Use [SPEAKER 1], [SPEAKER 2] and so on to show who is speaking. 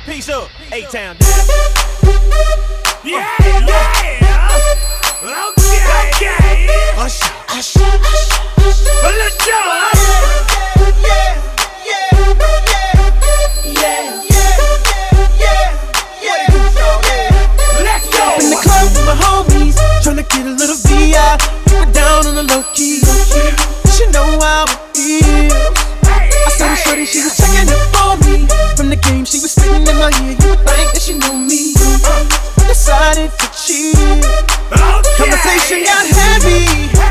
[SPEAKER 1] Peace up, A-Town.
[SPEAKER 2] Yeah, yeah. Okay.
[SPEAKER 1] Usher, usher, usher.
[SPEAKER 2] Let's go. Let's go.
[SPEAKER 3] In the club with my homies, tryna get a little VI. Keep it down on the low key. She know how it feels. I saw her shorty, she was checking up on me. From the game, she was spitting in my ear. You would think that she knew me. Decided to cheat. Conversation got heavy.